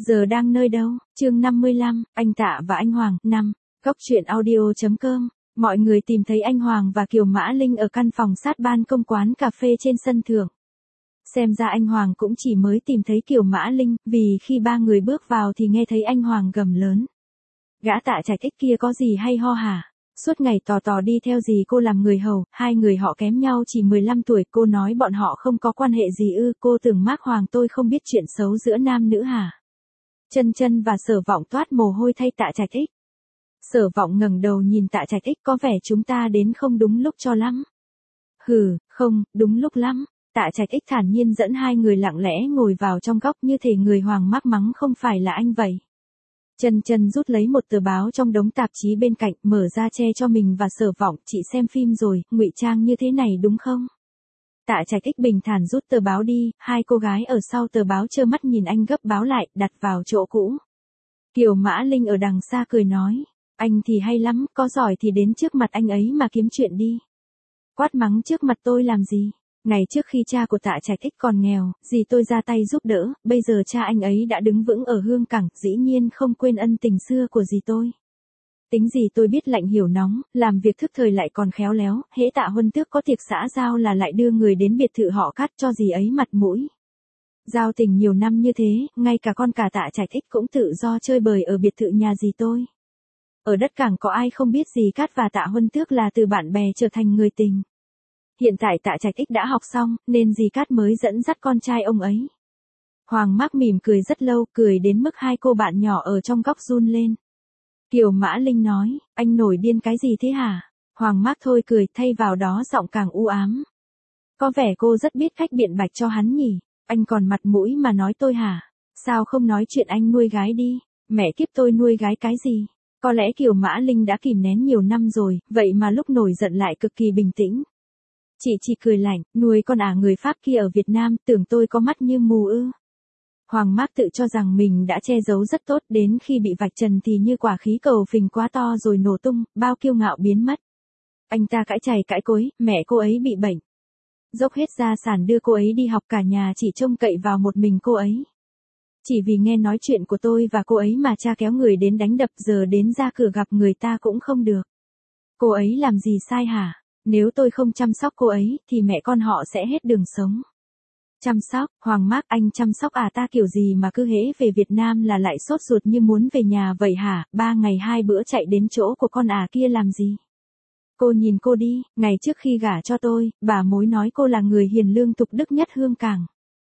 Giờ đang nơi đâu? Chương 55, anh Tạ và anh Hoàng, 5. Góc truyện audio.com. Mọi người tìm thấy anh Hoàng và Kiều Mã Linh ở căn phòng sát ban công quán cà phê trên sân thượng. Xem ra anh Hoàng cũng chỉ mới tìm thấy Kiều Mã Linh, vì khi ba người bước vào thì nghe thấy anh Hoàng gầm lớn. Gã Tạ Trạch Ích kia có gì hay ho hả? Suốt ngày tò đi theo gì cô làm người hầu, hai người họ kém nhau chỉ 15 tuổi, cô nói bọn họ không có quan hệ gì ư, cô tưởng Mác Hoàng tôi không biết chuyện xấu giữa nam nữ hả? Chân và Sở Vọng toát mồ hôi thay Tạ Trạch Ích. Sở Vọng ngẩng đầu nhìn Tạ Trạch Ích, có vẻ chúng ta đến không đúng lúc cho lắm. Hừ, không, đúng lúc lắm. Tạ Trạch Ích thản nhiên dẫn hai người lặng lẽ ngồi vào trong góc như thể người Hoàng Mác mắng không phải là anh vậy. Chân rút lấy một tờ báo trong đống tạp chí bên cạnh, mở ra che cho mình và Sở Vọng, chị xem phim rồi, ngụy trang như thế này đúng không? Tạ Trạch Ích bình thản rút tờ báo đi, hai cô gái ở sau tờ báo trơ mắt nhìn anh gấp báo lại, đặt vào chỗ cũ. Kiều Mã Linh ở đằng xa cười nói, anh thì hay lắm, có giỏi thì đến trước mặt anh ấy mà kiếm chuyện đi. Quát mắng trước mặt tôi làm gì? Ngày trước khi cha của Tạ Trạch Ích còn nghèo, dì tôi ra tay giúp đỡ, bây giờ cha anh ấy đã đứng vững ở Hương Cảng, dĩ nhiên không quên ân tình xưa của dì tôi. Tính gì tôi biết lạnh hiểu nóng, làm việc thức thời lại còn khéo léo, hễ Tạ Huân Tước có tiệc xã giao là lại đưa người đến biệt thự họ Cát cho dì ấy mặt mũi. Giao tình nhiều năm như thế, ngay cả con cả Tạ Trạch Ích cũng tự do chơi bời ở biệt thự nhà dì tôi. Ở đất Cảng có ai không biết dì Cát và Tạ Huân Tước là từ bạn bè trở thành người tình. Hiện tại Tạ Trạch Ích đã học xong, nên dì Cát mới dẫn dắt con trai ông ấy. Hoàng Mác mỉm cười rất lâu, cười đến mức hai cô bạn nhỏ ở trong góc run lên. Kiều Mã Linh nói, anh nổi điên cái gì thế hả? Hoàng Mác thôi cười, thay vào đó giọng càng u ám. Có vẻ cô rất biết cách biện bạch cho hắn nhỉ, anh còn mặt mũi mà nói tôi hả? Sao không nói chuyện anh nuôi gái đi, mẹ kiếp tôi nuôi gái cái gì? Có lẽ Kiều Mã Linh đã kìm nén nhiều năm rồi, vậy mà lúc nổi giận lại cực kỳ bình tĩnh. Chị chỉ cười lạnh, nuôi con người Pháp kia ở Việt Nam, tưởng tôi có mắt như mù ư? Hoàng Mác tự cho rằng mình đã che giấu rất tốt, đến khi bị vạch trần thì như quả khí cầu phình quá to rồi nổ tung, bao kiêu ngạo biến mất. Anh ta cãi chày cãi cối, mẹ cô ấy bị bệnh. Dốc hết gia sản đưa cô ấy đi học, cả nhà chỉ trông cậy vào một mình cô ấy. Chỉ vì nghe nói chuyện của tôi và cô ấy mà cha kéo người đến đánh đập, giờ đến ra cửa gặp người ta cũng không được. Cô ấy làm gì sai hả? Nếu tôi không chăm sóc cô ấy, thì mẹ con họ sẽ hết đường sống. Chăm sóc, Hoàng Mác anh chăm sóc ta kiểu gì mà cứ hễ về Việt Nam là lại sốt ruột như muốn về nhà vậy hả? 3 ngày 2 bữa chạy đến chỗ của con kia làm gì? Cô nhìn cô đi, ngày trước khi gả cho tôi, bà mối nói cô là người hiền lương tục đức nhất Hương Cảng.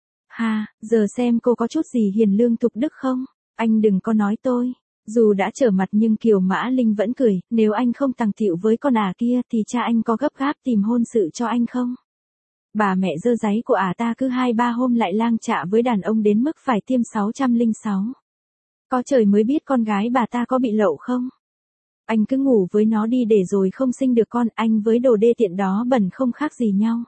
Ha, giờ xem cô có chút gì hiền lương tục đức không? Anh đừng có nói tôi. Dù đã trở mặt nhưng Kiều Mã Linh vẫn cười, nếu anh không tằng tịu với con kia thì cha anh có gấp gáp tìm hôn sự cho anh không? Bà mẹ dơ dáy của ta cứ 2-3 hôm lại lang chạ với đàn ông đến mức phải tiêm 606. Có trời mới biết con gái bà ta có bị lậu không? Anh cứ ngủ với nó đi để rồi không sinh được con, anh với đồ đê tiện đó bẩn không khác gì nhau.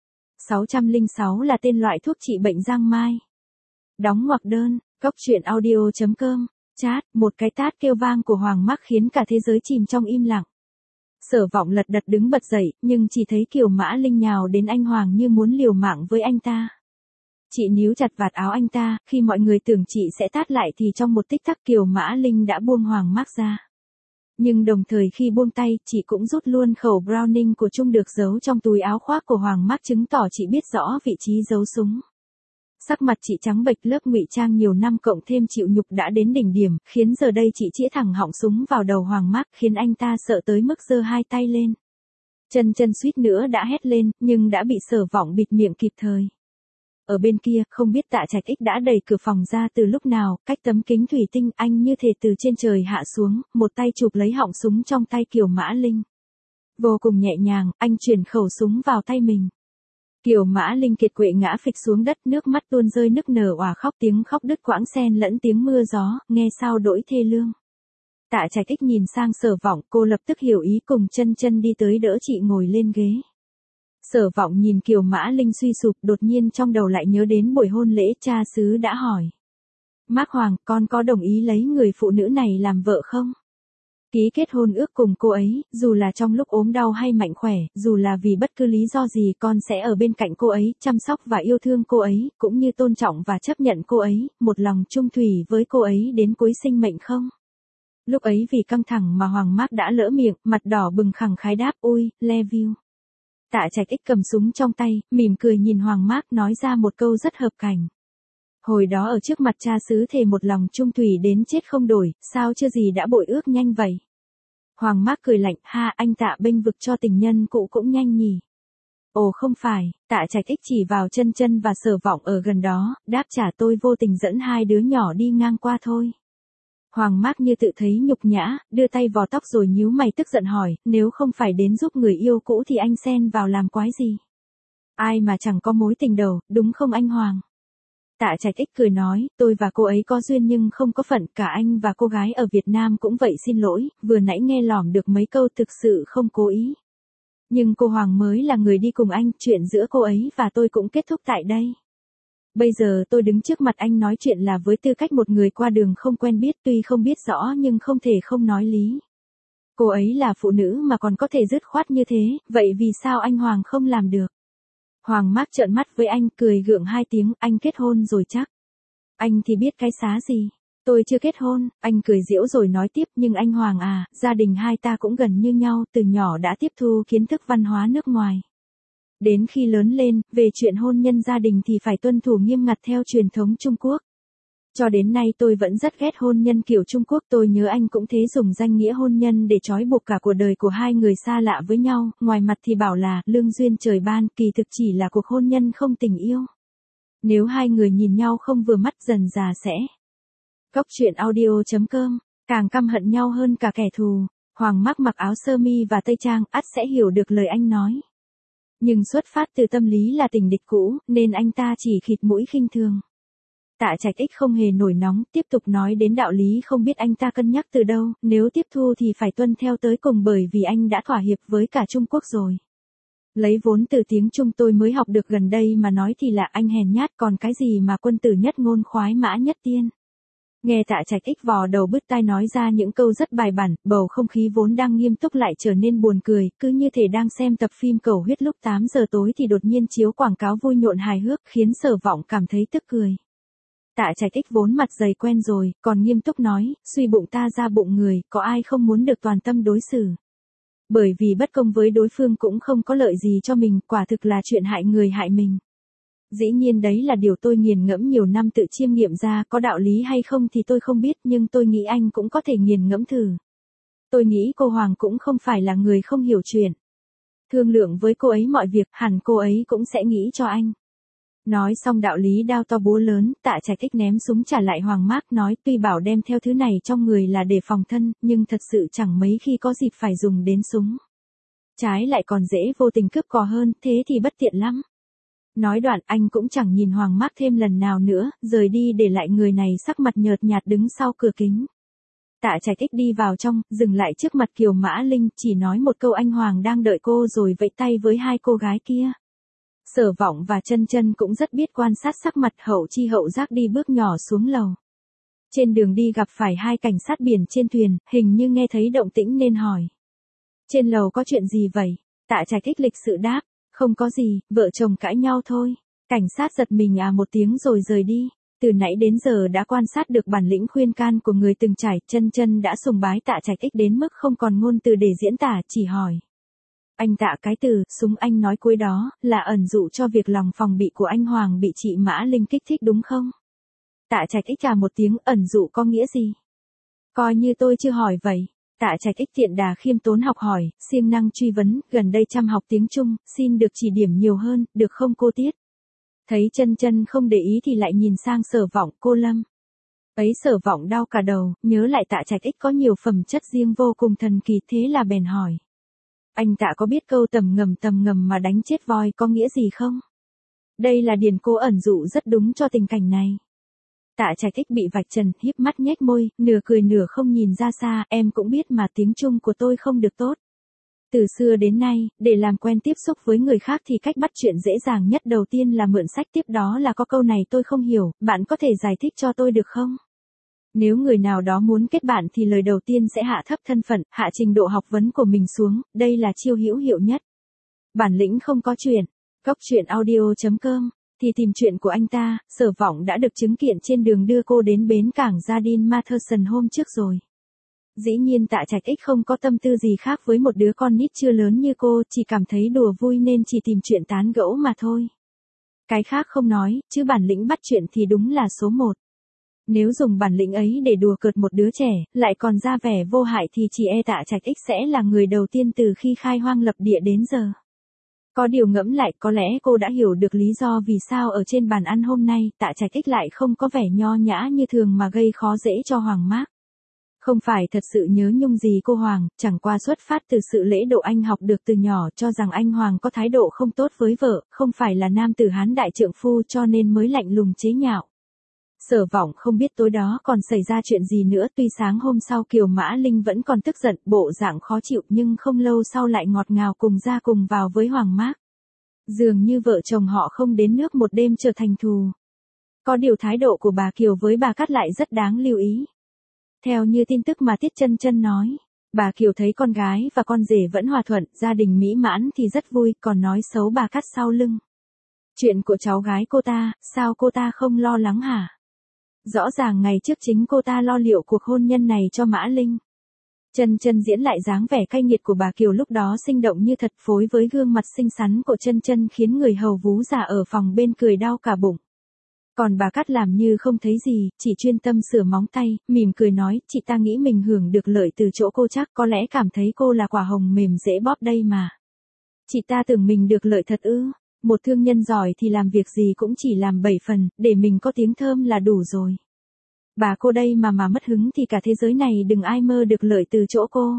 606 là tên loại thuốc trị bệnh giang mai. Đóng ngoặc đơn, góc truyện audio.com. Chát, một cái tát kêu vang của Hoàng Mác khiến cả thế giới chìm trong im lặng. Sở Vọng lật đật đứng bật dậy, nhưng chỉ thấy Kiều Mã Linh nhào đến anh Hoàng như muốn liều mạng với anh ta. Chị níu chặt vạt áo anh ta, khi mọi người tưởng chị sẽ tát lại thì trong một tích tắc Kiều Mã Linh đã buông Hoàng Mác ra. Nhưng đồng thời khi buông tay, chị cũng rút luôn khẩu Browning của Trung được giấu trong túi áo khoác của Hoàng Mác, chứng tỏ chị biết rõ vị trí giấu súng. Sắc mặt chị trắng bệch, lớp ngụy trang nhiều năm cộng thêm chịu nhục đã đến đỉnh điểm, khiến giờ đây chị chĩa thẳng họng súng vào đầu Hoàng Mác, khiến anh ta sợ tới mức giơ hai tay lên. Chân suýt nữa đã hét lên, nhưng đã bị Sở Vọng bịt miệng kịp thời. Ở bên kia, không biết Tạ Trạch Ích đã đẩy cửa phòng ra từ lúc nào, cách tấm kính thủy tinh, anh như thể từ trên trời hạ xuống, một tay chụp lấy họng súng trong tay Kiều Mã Linh. Vô cùng nhẹ nhàng, anh chuyển khẩu súng vào tay mình. Kiều Mã Linh kiệt quệ ngã phịch xuống đất, nước mắt tuôn rơi nức nở òa khóc, tiếng khóc đứt quãng xen lẫn tiếng mưa gió, nghe sao đỗi thê lương. Tạ Trạch Ích nhìn sang Sở Vọng, cô lập tức hiểu ý, cùng chân đi tới đỡ chị ngồi lên ghế. Sở Vọng nhìn Kiều Mã Linh suy sụp, đột nhiên trong đầu lại nhớ đến buổi hôn lễ, cha xứ đã hỏi. Mác Hoàng, con có đồng ý lấy người phụ nữ này làm vợ không? Ký kết hôn ước cùng cô ấy, dù là trong lúc ốm đau hay mạnh khỏe, dù là vì bất cứ lý do gì con sẽ ở bên cạnh cô ấy, chăm sóc và yêu thương cô ấy, cũng như tôn trọng và chấp nhận cô ấy, một lòng chung thủy với cô ấy đến cuối sinh mệnh không? Lúc ấy vì căng thẳng mà Hoàng Mác đã lỡ miệng, mặt đỏ bừng khẳng khái đáp ôi, love you. Tạ Trạch Ích cầm súng trong tay, mỉm cười nhìn Hoàng Mác nói ra một câu rất hợp cảnh. Hồi đó ở trước mặt cha xứ thề một lòng chung thủy đến chết không đổi, sao chưa gì đã bội ước nhanh vậy? Hoàng Mác cười lạnh, ha anh Tạ bênh vực cho tình nhân cũ cũng nhanh nhỉ. Ồ không phải, Tạ Trạch Ích chỉ vào Chân Chân và Sở Vọng ở gần đó, đáp trả tôi vô tình dẫn hai đứa nhỏ đi ngang qua thôi. Hoàng Mác như tự thấy nhục nhã, đưa tay vò tóc rồi nhíu mày tức giận hỏi, nếu không phải đến giúp người yêu cũ thì anh xen vào làm quái gì? Ai mà chẳng có mối tình đầu, đúng không anh Hoàng? Tạ Trạch Ích cười nói, tôi và cô ấy có duyên nhưng không có phận, cả anh và cô gái ở Việt Nam cũng vậy xin lỗi, vừa nãy nghe lỏm được mấy câu thực sự không cố ý. Nhưng cô Hoàng mới là người đi cùng anh, chuyện giữa cô ấy và tôi cũng kết thúc tại đây. Bây giờ tôi đứng trước mặt anh nói chuyện là với tư cách một người qua đường không quen biết, tuy không biết rõ nhưng không thể không nói lý. Cô ấy là phụ nữ mà còn có thể dứt khoát như thế, vậy vì sao anh Hoàng không làm được? Hoàng Mác trợn mắt với anh, cười gượng hai tiếng, anh kết hôn rồi chắc. Anh thì biết cái xá gì. Tôi chưa kết hôn, anh cười giễu rồi nói tiếp, nhưng anh Hoàng à, gia đình hai ta cũng gần như nhau, từ nhỏ đã tiếp thu kiến thức văn hóa nước ngoài. Đến khi lớn lên, về chuyện hôn nhân gia đình thì phải tuân thủ nghiêm ngặt theo truyền thống Trung Quốc. Cho đến nay tôi vẫn rất ghét hôn nhân kiểu Trung Quốc, tôi nhớ anh cũng thế, dùng danh nghĩa hôn nhân để trói buộc cả cuộc đời của hai người xa lạ với nhau, ngoài mặt thì bảo là lương duyên trời ban, kỳ thực chỉ là cuộc hôn nhân không tình yêu. Nếu hai người nhìn nhau không vừa mắt dần dà sẽ. Cóc truyện audio.com, càng căm hận nhau hơn cả kẻ thù. Hoàng Mác mặc áo sơ mi và tây trang, ắt sẽ hiểu được lời anh nói. Nhưng xuất phát từ tâm lý là tình địch cũ, nên anh ta chỉ khịt mũi khinh thường. Tạ Trạch Ích không hề nổi nóng, tiếp tục nói đến đạo lý không biết anh ta cân nhắc từ đâu, nếu tiếp thu thì phải tuân theo tới cùng bởi vì anh đã thỏa hiệp với cả Trung Quốc rồi. Lấy vốn từ tiếng Trung tôi mới học được gần đây mà nói thì là anh hèn nhát, còn cái gì mà quân tử nhất ngôn khoái mã nhất tiên. Nghe Tạ Trạch Ích vò đầu bứt tai nói ra những câu rất bài bản, bầu không khí vốn đang nghiêm túc lại trở nên buồn cười, cứ như thể đang xem tập phim cầu huyết lúc 8 giờ tối thì đột nhiên chiếu quảng cáo vui nhộn hài hước, khiến Sở Vọng cảm thấy tức cười. Tạ Trạch Ích vốn mặt dày quen rồi, còn nghiêm túc nói, suy bụng ta ra bụng người, có ai không muốn được toàn tâm đối xử. Bởi vì bất công với đối phương cũng không có lợi gì cho mình, quả thực là chuyện hại người hại mình. Dĩ nhiên đấy là điều tôi nghiền ngẫm nhiều năm tự chiêm nghiệm ra, có đạo lý hay không thì tôi không biết, nhưng tôi nghĩ anh cũng có thể nghiền ngẫm thử. Tôi nghĩ cô Hoàng cũng không phải là người không hiểu chuyện. Thương lượng với cô ấy mọi việc, hẳn cô ấy cũng sẽ nghĩ cho anh. Nói xong đạo lý đao to búa lớn, Tạ Trạch Ích ném súng trả lại Hoàng Mác, nói tuy bảo đem theo thứ này trong người là để phòng thân, nhưng thật sự chẳng mấy khi có dịp phải dùng đến súng. Trái lại còn dễ vô tình cướp cò hơn, thế thì bất tiện lắm. Nói đoạn anh cũng chẳng nhìn Hoàng Mác thêm lần nào nữa, rời đi để lại người này sắc mặt nhợt nhạt đứng sau cửa kính. Tạ Trạch Ích đi vào trong, dừng lại trước mặt Kiều Mã Linh, chỉ nói một câu anh Hoàng đang đợi cô rồi vẫy tay với hai cô gái kia. Sở Vọng và Chân Chân cũng rất biết quan sát sắc mặt, hậu chi hậu giác đi bước nhỏ xuống lầu. Trên đường đi gặp phải hai cảnh sát biển trên thuyền, hình như nghe thấy động tĩnh nên hỏi. Trên lầu có chuyện gì vậy? Tạ Trạch Ích lịch sự đáp, không có gì, vợ chồng cãi nhau thôi. Cảnh sát giật mình một tiếng rồi rời đi. Từ nãy đến giờ đã quan sát được bản lĩnh khuyên can của người từng trải, Chân Chân đã sùng bái Tạ Trạch Ích đến mức không còn ngôn từ để diễn tả, chỉ hỏi. Anh Tạ, cái từ súng anh nói cuối đó là ẩn dụ cho việc lòng phòng bị của anh Hoàng bị chị Mã Linh kích thích đúng không? Tạ Trạch Ích một tiếng, ẩn dụ có nghĩa gì? Coi như tôi chưa hỏi vậy. Tạ Trạch Ích tiện đà khiêm tốn học hỏi, siêng năng truy vấn, gần đây chăm học tiếng Trung, xin được chỉ điểm nhiều hơn, được không cô Tiết? Thấy Chân Chân không để ý thì lại nhìn sang Sở Vọng, cô Lâm. Ấy Sở Vọng đau cả đầu, nhớ lại Tạ Trạch Ích có nhiều phẩm chất riêng vô cùng thần kỳ, thế là bèn hỏi. Anh Tạ có biết câu tầm ngầm mà đánh chết voi có nghĩa gì không? Đây là điển cố ẩn dụ rất đúng cho tình cảnh này. Tạ Trạch Ích bị vạch trần, híp mắt nhếch môi, nửa cười nửa không nhìn ra xa, em cũng biết mà tiếng Trung của tôi không được tốt. Từ xưa đến nay, để làm quen tiếp xúc với người khác thì cách bắt chuyện dễ dàng nhất đầu tiên là mượn sách, tiếp đó là có câu này tôi không hiểu, bạn có thể giải thích cho tôi được không? Nếu người nào đó muốn kết bạn thì lời đầu tiên sẽ hạ thấp thân phận, hạ trình độ học vấn của mình xuống, đây là chiêu hữu hiệu nhất. Bản lĩnh không có chuyện. Cốc truyện audio.com thì tìm chuyện của anh ta, Sở Vọng đã được chứng kiện trên đường đưa cô đến bến cảng Jardine Matheson hôm trước rồi. Dĩ nhiên Tạ Trạch Ích không có tâm tư gì khác với một đứa con nít chưa lớn như cô, chỉ cảm thấy đùa vui nên chỉ tìm chuyện tán gẫu mà thôi. Cái khác không nói, chứ bản lĩnh bắt chuyện thì đúng là số 1. Nếu dùng bản lĩnh ấy để đùa cợt một đứa trẻ, lại còn ra vẻ vô hại thì chỉ e Tạ Trạch Ích sẽ là người đầu tiên từ khi khai hoang lập địa đến giờ. Có điều ngẫm lại, có lẽ cô đã hiểu được lý do vì sao ở trên bàn ăn hôm nay, Tạ Trạch Ích lại không có vẻ nho nhã như thường mà gây khó dễ cho Hoàng Mác. Không phải thật sự nhớ nhung gì cô Hoàng, chẳng qua xuất phát từ sự lễ độ anh học được từ nhỏ, cho rằng anh Hoàng có thái độ không tốt với vợ, không phải là nam tử Hán đại trượng phu cho nên mới lạnh lùng chế nhạo. Sở Vọng không biết tối đó còn xảy ra chuyện gì nữa, tuy sáng hôm sau Kiều Mã Linh vẫn còn tức giận, bộ dạng khó chịu, nhưng không lâu sau lại ngọt ngào cùng ra cùng vào với Hoàng Mác. Dường như vợ chồng họ không đến nước một đêm trở thành thù. Có điều thái độ của bà Kiều với bà Cát lại rất đáng lưu ý. Theo như tin tức mà Tiết Chân Chân nói, bà Kiều thấy con gái và con rể vẫn hòa thuận, gia đình mỹ mãn thì rất vui, còn nói xấu bà Cát sau lưng. Chuyện của cháu gái cô ta, sao cô ta không lo lắng hả? Rõ ràng ngày trước chính cô ta lo liệu cuộc hôn nhân này cho Mã Linh. Chân Chân diễn lại dáng vẻ cay nghiệt của bà Kiều lúc đó sinh động như thật, phối với gương mặt xinh xắn của Chân Chân khiến người hầu vú già ở phòng bên cười đau cả bụng. Còn bà Cát làm như không thấy gì, chỉ chuyên tâm sửa móng tay, mỉm cười nói, chị ta nghĩ mình hưởng được lợi từ chỗ cô chắc, có lẽ cảm thấy cô là quả hồng mềm dễ bóp đây mà. Chị ta tưởng mình được lợi thật ư? Một thương nhân giỏi thì làm việc gì cũng chỉ làm 7 phần, để mình có tiếng thơm là đủ rồi. Bà cô đây mà mất hứng thì cả thế giới này đừng ai mơ được lợi từ chỗ cô.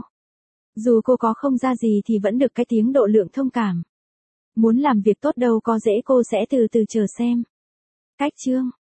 Dù cô có không ra gì thì vẫn được cái tiếng độ lượng thông cảm. Muốn làm việc tốt đâu có dễ, cô sẽ từ từ chờ xem. Cách chương